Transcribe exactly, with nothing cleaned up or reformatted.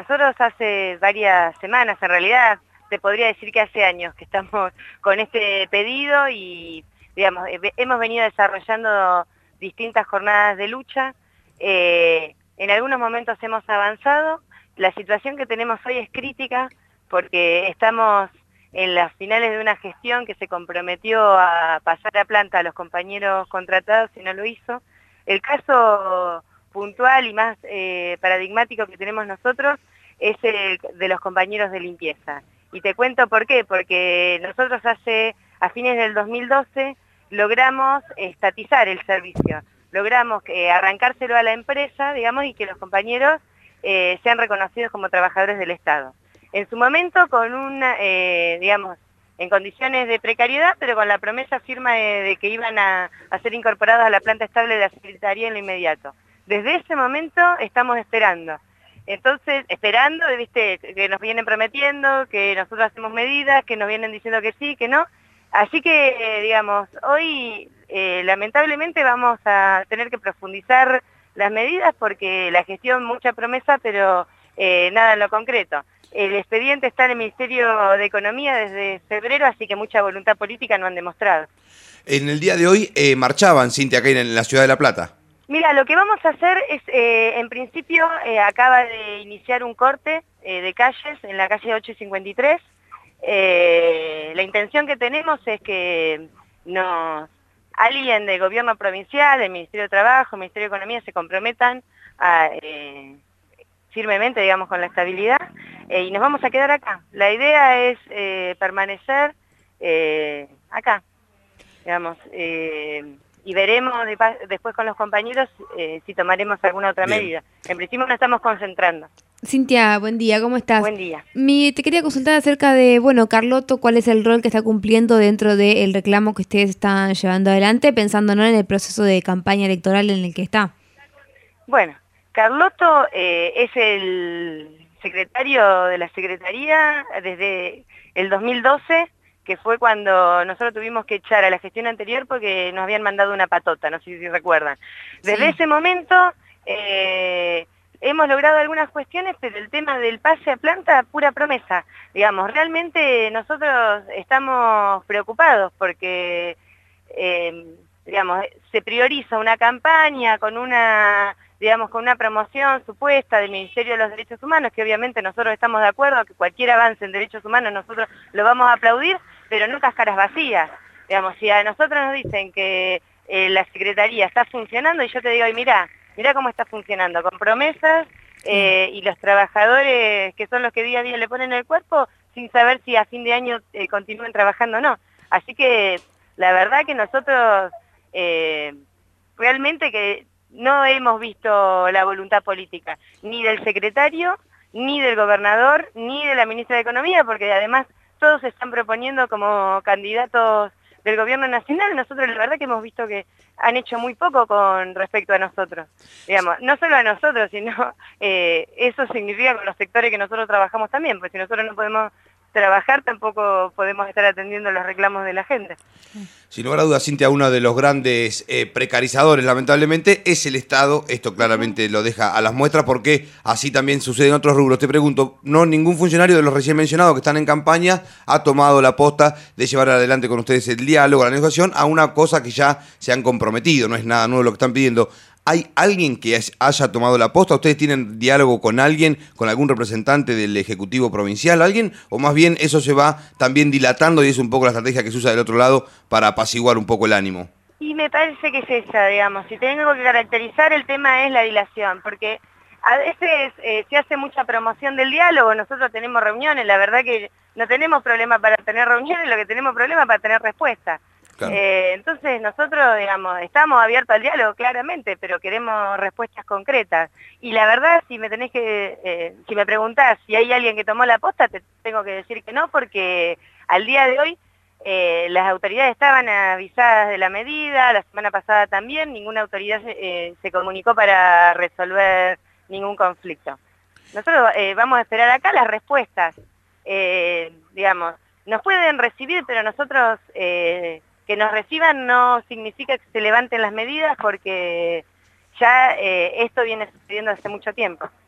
nosotros hace varias semanas, en realidad te podría decir que hace años que estamos con este pedido y, digamos, hemos venido desarrollando distintas jornadas de lucha. Eh, en algunos momentos hemos avanzado. La situación que tenemos hoy es crítica porque estamos en las finales de una gestión que se comprometió a pasar a planta a los compañeros contratados y no lo hizo. El caso puntual y más eh, paradigmático que tenemos nosotros es el de los compañeros de limpieza. Y te cuento por qué, porque nosotros hace, a fines del dos mil doce, logramos estatizar el servicio, logramos eh, arrancárselo a la empresa, digamos, y que los compañeros eh, sean reconocidos como trabajadores del Estado. En su momento con una, eh, digamos, en condiciones de precariedad, pero con la promesa firme de, de que iban a, a ser incorporados a la planta estable de la Secretaría en lo inmediato. Desde ese momento estamos esperando. Entonces, esperando, viste, que nos vienen prometiendo, que nosotros hacemos medidas, que nos vienen diciendo que sí, que no. Así que, eh, digamos, hoy eh, lamentablemente vamos a tener que profundizar las medidas porque la gestión, mucha promesa, pero eh, nada en lo concreto. El expediente está en el Ministerio de Economía desde febrero, así que mucha voluntad política no han demostrado. En el día de hoy eh, marchaban, Cintia, acá en la ciudad de La Plata. Mira, lo que vamos a hacer es, eh, en principio, eh, acaba de iniciar un corte eh, de calles en la calle ocho y cincuenta y tres. Eh, la intención que tenemos es que nos, alguien del gobierno provincial, del Ministerio de Trabajo, el Ministerio de Economía, se comprometan a, eh, firmemente, digamos, con la estabilidad, eh, y nos vamos a quedar acá. La idea es eh, permanecer eh, acá, digamos, eh, y veremos de, después con los compañeros eh, si tomaremos alguna otra Bien. medida. En principio nos estamos concentrando. Cintia, buen día, ¿cómo estás? Buen día. Mi, te quería consultar acerca de, bueno, Carlotto, ¿cuál es el rol que está cumpliendo dentro del reclamo que ustedes están llevando adelante, pensando, ¿no?, en el proceso de campaña electoral en el que está? Bueno, Carlotto eh, es el secretario de la Secretaría desde el dos mil doce, que fue cuando nosotros tuvimos que echar a la gestión anterior porque nos habían mandado una patota, no sé si recuerdan. Desde sí. ese momento eh, hemos logrado algunas cuestiones, pero el tema del pase a planta, pura promesa. Digamos, realmente nosotros estamos preocupados porque, eh, digamos, se prioriza una campaña con una... digamos, con una promoción supuesta del Ministerio de los Derechos Humanos, que obviamente nosotros estamos de acuerdo que cualquier avance en derechos humanos nosotros lo vamos a aplaudir, pero no cascaras vacías. Digamos, si a nosotros nos dicen que eh, la Secretaría está funcionando, y yo te digo, mirá, mirá cómo está funcionando, con promesas, eh, y los trabajadores que son los que día a día le ponen el cuerpo, sin saber si a fin de año eh, continúen trabajando o no. Así que la verdad que nosotros eh, realmente que no hemos visto la voluntad política, ni del secretario, ni del gobernador, ni de la ministra de Economía, porque además todos se están proponiendo como candidatos del gobierno nacional. Nosotros la verdad que hemos visto que han hecho muy poco con respecto a nosotros. Digamos, no solo a nosotros, sino eh, eso significa con los sectores que nosotros trabajamos también, porque si nosotros no podemos trabajar, tampoco podemos estar atendiendo los reclamos de la gente. Sin lugar a dudas, Cintia, uno de los grandes eh, precarizadores, lamentablemente, es el Estado. Esto claramente lo deja a las muestras porque así también sucede en otros rubros. Te pregunto, no ningún funcionario de los recién mencionados que están en campaña ha tomado la posta de llevar adelante con ustedes el diálogo, la negociación, a una cosa que ya se han comprometido, no es nada nuevo lo que están pidiendo. ¿Hay alguien que haya tomado la posta? ¿Ustedes tienen diálogo con alguien, con algún representante del Ejecutivo Provincial, alguien? ¿O más bien eso se va también dilatando y es un poco la estrategia que se usa del otro lado para apaciguar un poco el ánimo? Y me parece que es esa, digamos. Si tengo que caracterizar, el tema es la dilación, porque a veces eh, se hace mucha promoción del diálogo, nosotros tenemos reuniones, la verdad que no tenemos problema para tener reuniones, lo que tenemos problema es para tener respuestas. Claro. Eh, entonces nosotros, digamos, estamos abiertos al diálogo claramente, pero queremos respuestas concretas. Y la verdad, si me tenés que, eh, si me preguntás si hay alguien que tomó la posta, te tengo que decir que no, porque al día de hoy eh, las autoridades estaban avisadas de la medida, la semana pasada también, ninguna autoridad eh, se comunicó para resolver ningún conflicto. Nosotros eh, vamos a esperar acá las respuestas, eh, digamos, nos pueden recibir, pero nosotros... Eh, que nos reciban no significa que se levanten las medidas porque ya eh, esto viene sucediendo hace mucho tiempo.